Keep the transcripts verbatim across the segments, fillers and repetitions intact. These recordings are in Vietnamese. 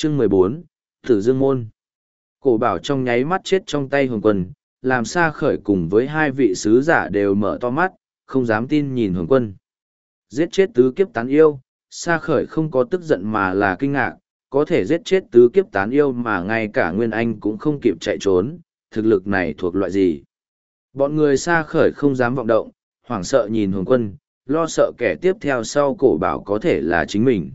Chương mười bốn, Tử Dương Môn. Cổ bảo trong nháy mắt chết trong tay Hồng Quân, làm Sa Khởi cùng với hai vị sứ giả đều mở to mắt, không dám tin nhìn Hồng Quân. Giết chết tứ kiếp tán yêu, Sa Khởi không có tức giận mà là kinh ngạc, có thể giết chết tứ kiếp tán yêu mà ngay cả Nguyên Anh cũng không kịp chạy trốn, thực lực này thuộc loại gì? Bọn người Sa Khởi không dám vọng động, hoảng sợ nhìn Hồng Quân, lo sợ kẻ tiếp theo sau cổ bảo có thể là chính mình.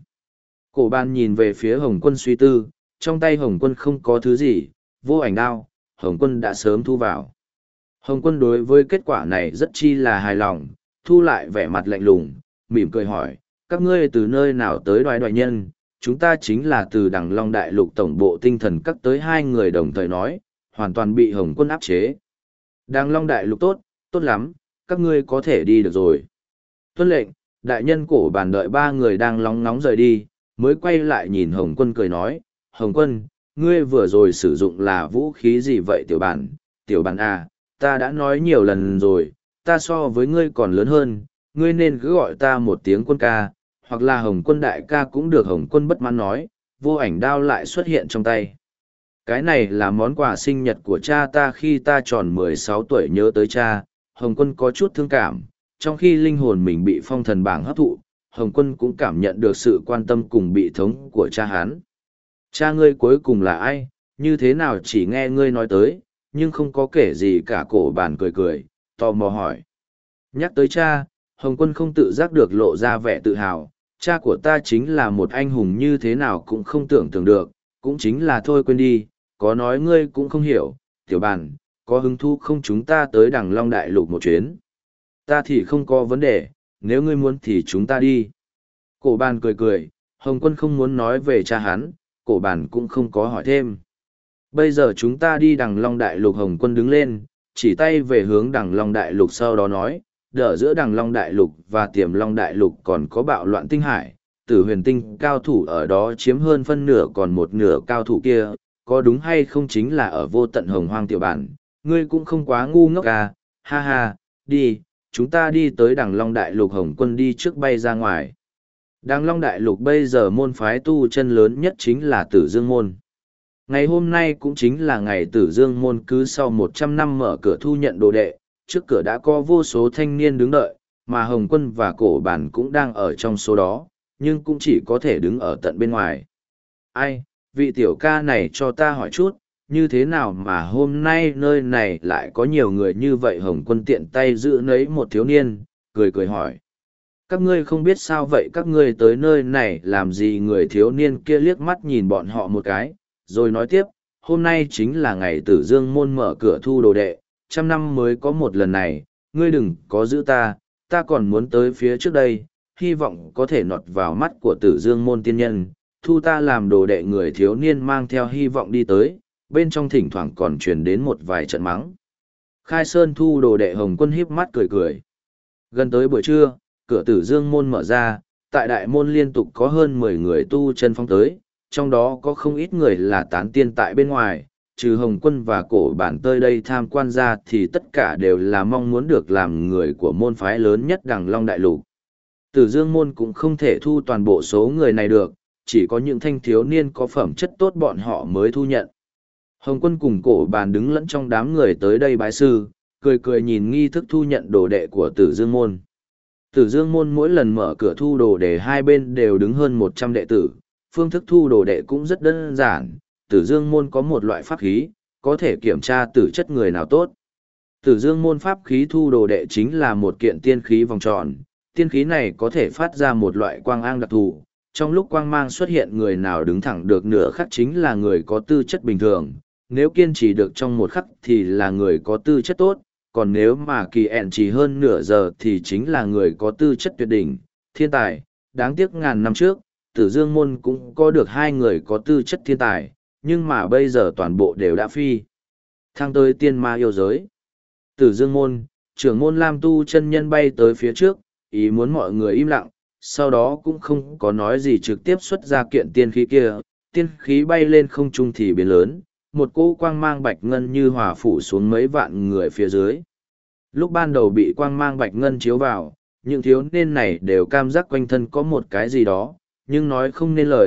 Cổ ban nhìn về phía Hồng Quân suy tư, trong tay Hồng Quân không có thứ gì, vô ảnh đao, Hồng Quân đã sớm thu vào. Hồng Quân đối với kết quả này rất chi là hài lòng, thu lại vẻ mặt lạnh lùng, mỉm cười hỏi, các ngươi từ nơi nào tới đoái đoái nhân, chúng ta chính là từ Đằng Long Đại Lục tổng bộ tinh thần các tới hai người đồng thời nói, hoàn toàn bị Hồng Quân áp chế. Đằng Long Đại Lục tốt, tốt lắm, các ngươi có thể đi được rồi. Tuân lệnh, đại nhân cổ bàn đợi ba người đang lóng nóng rời đi, mới quay lại nhìn Hồng Quân cười nói, Hồng Quân, ngươi vừa rồi sử dụng là vũ khí gì vậy tiểu bản, tiểu bản à, ta đã nói nhiều lần rồi, ta so với ngươi còn lớn hơn, ngươi nên cứ gọi ta một tiếng quân ca, hoặc là Hồng Quân đại ca cũng được. Hồng Quân bất mãn nói, vô ảnh đao lại xuất hiện trong tay. Cái này là món quà sinh nhật của cha ta khi ta tròn mười sáu tuổi, nhớ tới cha. Hồng Quân có chút thương cảm, trong khi linh hồn mình bị phong thần bảng hấp thụ, Hồng Quân cũng cảm nhận được sự quan tâm cùng bị thống của cha hắn. Cha ngươi cuối cùng là ai, như thế nào chỉ nghe ngươi nói tới, nhưng không có kể gì cả. Cổ bàn cười cười, tò mò hỏi. Nhắc tới cha, Hồng Quân không tự giác được lộ ra vẻ tự hào, cha của ta chính là một anh hùng như thế nào cũng không tưởng tượng được, cũng chính là thôi quên đi, có nói ngươi cũng không hiểu, tiểu bàn, có hứng thú không chúng ta tới Đằng Long Đại Lục một chuyến. Ta thì không có vấn đề, nếu ngươi muốn thì chúng ta đi. Cổ bàn cười cười, Hồng Quân không muốn nói về cha hắn, cổ bàn cũng không có hỏi thêm. Bây giờ chúng ta đi Đằng Long Đại Lục. Hồng Quân đứng lên, chỉ tay về hướng Đằng Long Đại Lục, sau đó nói, đỡ giữa Đằng Long Đại Lục và Tiềm Long Đại Lục còn có bạo loạn tinh hải, Tử Huyền Tinh cao thủ ở đó chiếm hơn phân nửa, còn một nửa cao thủ kia, có đúng hay không chính là ở vô tận hồng hoang. Tiểu bản, ngươi cũng không quá ngu ngốc à, ha ha, đi, chúng ta đi tới Đằng Long Đại Lục. Hồng Quân đi trước bay ra ngoài. Đằng Long Đại Lục bây giờ môn phái tu chân lớn nhất chính là Tử Dương Môn. Ngày hôm nay cũng chính là ngày Tử Dương Môn cứ sau một trăm năm mở cửa thu nhận đồ đệ, trước cửa đã có vô số thanh niên đứng đợi, mà Hồng Quân và cổ bản cũng đang ở trong số đó, nhưng cũng chỉ có thể đứng ở tận bên ngoài. Ai, vị tiểu ca này cho ta hỏi chút, như thế nào mà hôm nay nơi này lại có nhiều người như vậy? Hồng Quân tiện tay giữ lấy một thiếu niên, cười cười hỏi. Các ngươi không biết sao vậy, các ngươi tới nơi này làm gì? Người thiếu niên kia liếc mắt nhìn bọn họ một cái, rồi nói tiếp, hôm nay chính là ngày Tử Dương Môn mở cửa thu đồ đệ, trăm năm mới có một lần này, ngươi đừng có giữ ta, ta còn muốn tới phía trước đây, hy vọng có thể nọt vào mắt của Tử Dương Môn tiên nhân, thu ta làm đồ đệ. Người thiếu niên mang theo hy vọng đi tới, bên trong thỉnh thoảng còn truyền đến một vài trận mắng. Khai Sơn thu đồ đệ. Hồng Quân híp mắt cười cười. Gần tới buổi trưa, cửa Tử Dương Môn mở ra, tại đại môn liên tục có hơn mười người tu chân phong tới, trong đó có không ít người là tán tiên tại bên ngoài, trừ Hồng Quân và cổ bản tới đây tham quan ra thì tất cả đều là mong muốn được làm người của môn phái lớn nhất Đằng Long Đại Lục. Tử Dương Môn cũng không thể thu toàn bộ số người này được, chỉ có những thanh thiếu niên có phẩm chất tốt bọn họ mới thu nhận. Hồng Quân cùng cổ bản đứng lẫn trong đám người tới đây bái sư, cười cười nhìn nghi thức thu nhận đồ đệ của Tử Dương Môn. Tử Dương Môn mỗi lần mở cửa thu đồ đệ hai bên đều đứng hơn một trăm đệ tử, phương thức thu đồ đệ cũng rất đơn giản. Tử Dương Môn có một loại pháp khí, có thể kiểm tra tử chất người nào tốt. Tử Dương Môn pháp khí thu đồ đệ chính là một kiện tiên khí vòng tròn, tiên khí này có thể phát ra một loại quang ang đặc thù, trong lúc quang mang xuất hiện người nào đứng thẳng được nửa khắc chính là người có tư chất bình thường, nếu kiên trì được trong một khắc thì là người có tư chất tốt, còn nếu mà kỳ ẹn chỉ hơn nửa giờ thì chính là người có tư chất tuyệt đỉnh, thiên tài. Đáng tiếc ngàn năm trước, Tử Dương Môn cũng có được hai người có tư chất thiên tài, nhưng mà bây giờ toàn bộ đều đã phi thăng tới tiên ma yêu giới. Tử Dương Môn, trưởng môn Lam Tu chân nhân bay tới phía trước, ý muốn mọi người im lặng, sau đó cũng không có nói gì, trực tiếp xuất ra kiện tiên khí kia. Tiên khí bay lên không trung thì biến lớn, một cỗ quang mang bạch ngân như hòa phủ xuống mấy vạn người phía dưới. Lúc ban đầu bị quang mang bạch ngân chiếu vào, những thiếu niên này đều cảm giác quanh thân có một cái gì đó, nhưng nói không nên lời,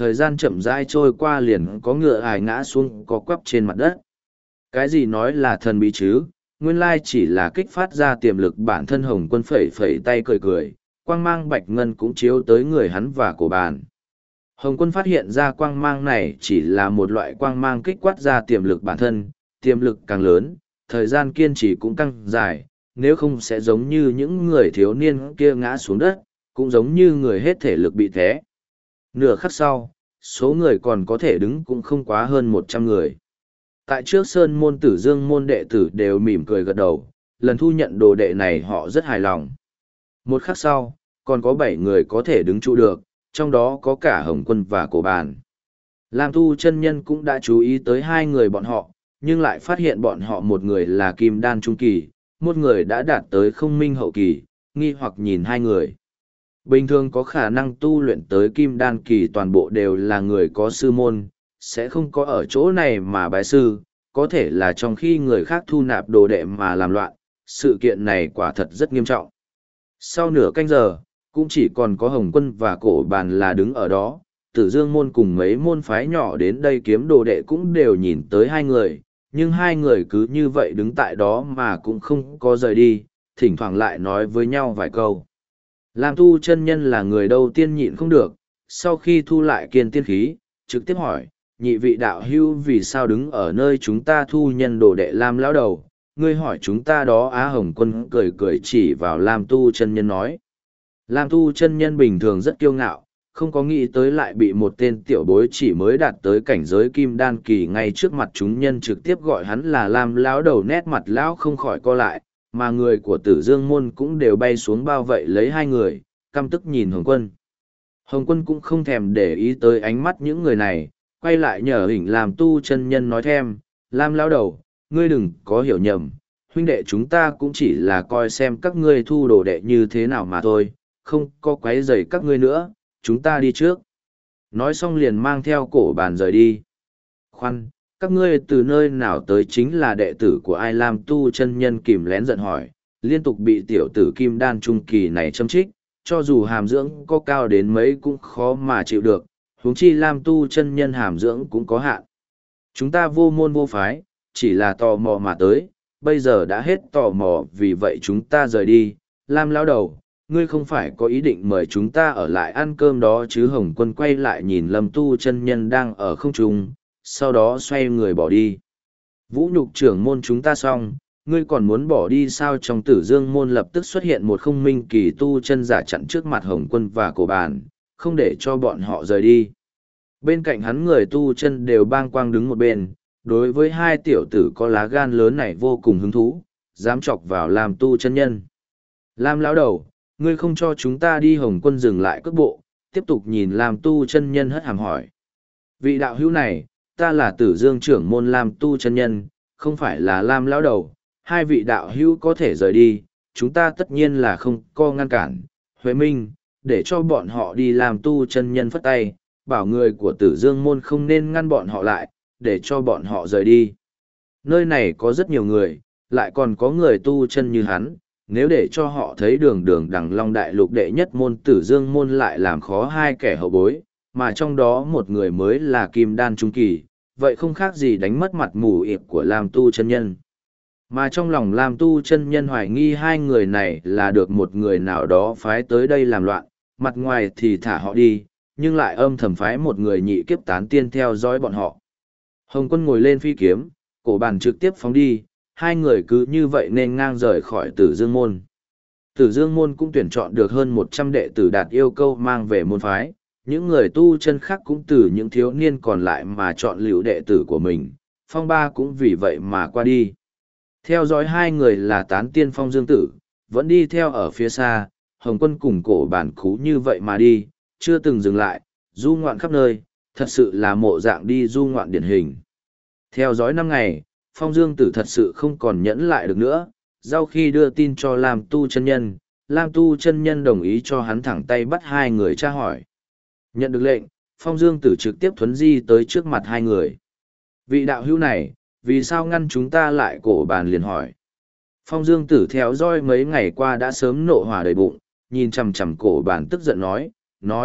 thời gian chậm rãi trôi qua liền có ngựa ải ngã xuống có quắp trên mặt đất. Cái gì nói là thần bí chứ, nguyên lai chỉ là kích phát ra tiềm lực bản thân Hồng Quân phẩy phẩy tay cười cười, quang mang bạch ngân cũng chiếu tới người hắn và cổ bàn. Hồng Quân phát hiện ra quang mang này chỉ là một loại quang mang kích quát ra tiềm lực bản thân, tiềm lực càng lớn, thời gian kiên trì cũng càng dài, nếu không sẽ giống như những người thiếu niên kia ngã xuống đất, cũng giống như người hết thể lực bị té. Nửa khắc sau, số người còn có thể đứng cũng không quá hơn một trăm người. Tại trước sơn môn Tử Dương môn đệ tử đều mỉm cười gật đầu, lần thu nhận đồ đệ này họ rất hài lòng. Một khắc sau, còn có bảy người có thể đứng trụ được, trong đó có cả Hồng Quân và Cổ Bàn. Lam Tu chân nhân cũng đã chú ý tới hai người bọn họ, nhưng lại phát hiện bọn họ một người là Kim Đan Trung Kỳ, một người đã đạt tới Không Minh Hậu Kỳ, nghi hoặc nhìn hai người. Bình thường có khả năng tu luyện tới Kim Đan Kỳ toàn bộ đều là người có sư môn, sẽ không có ở chỗ này mà bái sư, có thể là trong khi người khác thu nạp đồ đệ mà làm loạn, sự kiện này quả thật rất nghiêm trọng. Sau nửa canh giờ, cũng chỉ còn có Hồng Quân và Cổ Bàn là đứng ở đó, Tử Dương môn cùng mấy môn phái nhỏ đến đây kiếm đồ đệ cũng đều nhìn tới hai người, nhưng hai người cứ như vậy đứng tại đó mà cũng không có rời đi, thỉnh thoảng lại nói với nhau vài câu. Lam Tu chân nhân là người đầu tiên nhịn không được, sau khi thu lại kiên tiên khí, trực tiếp hỏi, nhị vị đạo hưu vì sao đứng ở nơi chúng ta thu nhân đồ đệ Lam lão đầu, ngươi hỏi chúng ta đó. Á Hồng Quân cười cười chỉ vào Lam Tu chân nhân nói. Lam Tu chân nhân bình thường rất kiêu ngạo, không có nghĩ tới lại bị một tên tiểu bối chỉ mới đạt tới cảnh giới Kim Đan Kỳ ngay trước mặt chúng nhân trực tiếp gọi hắn là Lam lão đầu, nét mặt lão không khỏi co lại, mà người của Tử Dương môn cũng đều bay xuống bao vây lấy hai người, căm tức nhìn Hồng Quân. Hồng Quân cũng không thèm để ý tới ánh mắt những người này, quay lại nhờ hình Lam Tu chân nhân nói thêm, Lam lão đầu, ngươi đừng có hiểu nhầm, huynh đệ chúng ta cũng chỉ là coi xem các ngươi thu đồ đệ như thế nào mà thôi, không có quấy rầy các ngươi nữa, chúng ta đi trước. Nói xong liền mang theo Cổ Bàn rời đi. Khoan, các ngươi từ nơi nào tới, chính là đệ tử của ai? Lam Tu chân nhân kìm lén giận hỏi, liên tục bị tiểu tử Kim Đan Trung Kỳ này châm trích, cho dù hàm dưỡng có cao đến mấy cũng khó mà chịu được, huống chi Lam Tu chân nhân hàm dưỡng cũng có hạn. Chúng ta vô môn vô phái, chỉ là tò mò mà tới, bây giờ đã hết tò mò, vì vậy chúng ta rời đi. Lam lão đầu, ngươi không phải có ý định mời chúng ta ở lại ăn cơm đó chứ? Hồng Quân quay lại nhìn Lâm Tu chân nhân đang ở không trung, sau đó xoay người bỏ đi. Vũ nhục trưởng môn chúng ta xong, ngươi còn muốn bỏ đi sao? Trong Tử Dương môn lập tức xuất hiện một Không Minh Kỳ tu chân giả chặn trước mặt Hồng Quân và Cổ Bàn, không để cho bọn họ rời đi. Bên cạnh hắn người tu chân đều bang quang đứng một bên, đối với hai tiểu tử có lá gan lớn này vô cùng hứng thú, dám chọc vào Lam Tu chân nhân. Lam lão đầu, ngươi không cho chúng ta đi? Hồng Quân dừng lại cước bộ, tiếp tục nhìn Lam Tu chân nhân hất hàm hỏi. Vị đạo hữu này, ta là Tử Dương trưởng môn Lam Tu chân nhân, không phải là Lam lão đầu, hai vị đạo hữu có thể rời đi, chúng ta tất nhiên là không có ngăn cản. Huệ Minh, để cho bọn họ đi. Lam Tu chân nhân phất tay, bảo người của Tử Dương môn không nên ngăn bọn họ lại, để cho bọn họ rời đi. Nơi này có rất nhiều người, lại còn có người tu chân như hắn, nếu để cho họ thấy đường đường đằng long đại lục đệ nhất môn Tử Dương môn lại làm khó hai kẻ hậu bối, mà trong đó một người mới là Kim Đan Trung Kỳ, vậy không khác gì đánh mất mặt mù ịp của Lam Tu chân nhân. Mà trong lòng Lam Tu chân nhân hoài nghi hai người này là được một người nào đó phái tới đây làm loạn, mặt ngoài thì thả họ đi, nhưng lại âm thầm phái một người nhị kiếp tán tiên theo dõi bọn họ. Hồng Quân ngồi lên phi kiếm, Cổ Bàn trực tiếp phóng đi, hai người cứ như vậy nên ngang rời khỏi Tử Dương môn. Tử Dương môn cũng tuyển chọn được hơn một trăm đệ tử đạt yêu cầu mang về môn phái, những người tu chân khác cũng từ những thiếu niên còn lại mà chọn lựa đệ tử của mình, Phong Ba cũng vì vậy mà qua đi. Theo dõi hai người là tán tiên Phong Dương Tử, vẫn đi theo ở phía xa, Hồng Quân cùng Cổ Bàn khú như vậy mà đi, chưa từng dừng lại, du ngoạn khắp nơi, thật sự là mộ dạng đi du ngoạn điển hình. Theo dõi năm ngày, Phong Dương Tử thật sự không còn nhẫn lại được nữa, sau khi đưa tin cho Lam Tu chân nhân, Lam Tu chân nhân đồng ý cho hắn thẳng tay bắt hai người tra hỏi. Nhận được lệnh, Phong Dương Tử trực tiếp thuấn di tới trước mặt hai người. Vị đạo hữu này, vì sao ngăn chúng ta lại? Cổ Bàn liền hỏi. Phong Dương Tử theo dõi mấy ngày qua đã sớm nộ hỏa đầy bụng, nhìn chằm chằm Cổ Bàn tức giận nói, nói,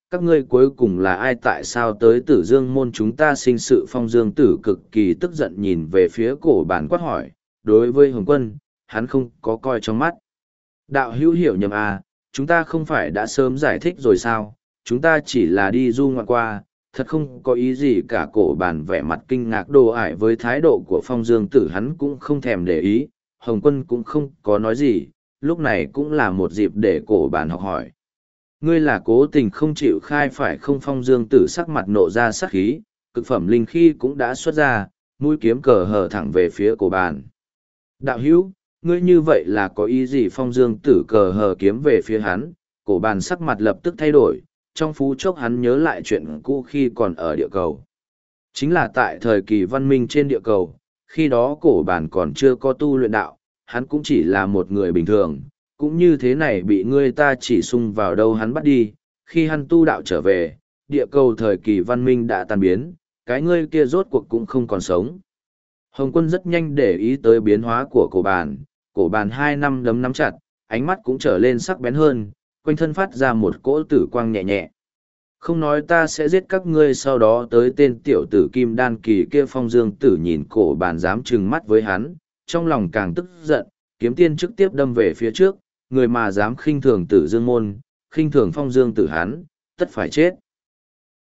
các ngươi cuối cùng là ai, tại sao tới Tử Dương môn chúng ta sinh sự? Phong Dương Tử cực kỳ tức giận nhìn về phía cổ bản quát hỏi, đối với Hồng Quân, hắn không có coi trong mắt. Đạo hữu hiểu nhầm à, chúng ta không phải đã sớm giải thích rồi sao, chúng ta chỉ là đi du ngoạn qua, thật không có ý gì cả. Cổ bản vẻ mặt kinh ngạc đồ ải với thái độ của Phong Dương Tử, hắn cũng không thèm để ý, Hồng Quân cũng không có nói gì, lúc này cũng là một dịp để cổ bản học hỏi. Ngươi là cố tình không chịu khai phải không? Phong Dương Tử sắc mặt nộ ra sắc khí, cực phẩm linh khí cũng đã xuất ra, mũi kiếm cờ hở thẳng về phía cổ bản. Đạo hữu, ngươi như vậy là có ý gì? Phong Dương Tử cờ hờ kiếm về phía hắn, cổ bản sắc mặt lập tức thay đổi, trong phút chốc hắn nhớ lại chuyện cũ khi còn ở địa cầu. Chính là tại thời kỳ văn minh trên địa cầu, khi đó cổ bản còn chưa có tu luyện đạo, hắn cũng chỉ là một người bình thường, cũng như thế này bị ngươi ta chỉ xung vào đâu hắn bắt đi. Khi hắn tu đạo trở về, địa cầu thời kỳ văn minh đã tan biến, cái ngươi kia rốt cuộc cũng không còn sống. Hồng Quân rất nhanh để ý tới biến hóa của cổ bản, cổ bản hai năm đấm nắm chặt, ánh mắt cũng trở lên sắc bén hơn, quanh thân phát ra một cỗ tử quang nhẹ nhẹ. Không nói ta sẽ giết các ngươi, sau đó tới tên tiểu tử kim đan kỳ kia. Phong Dương Tử nhìn cổ bản dám trừng mắt với hắn, trong lòng càng tức giận, kiếm tiên trực tiếp đâm về phía trước, người mà dám khinh thường Tử Dương môn, khinh thường Phong Dương Tử hắn, tất phải chết.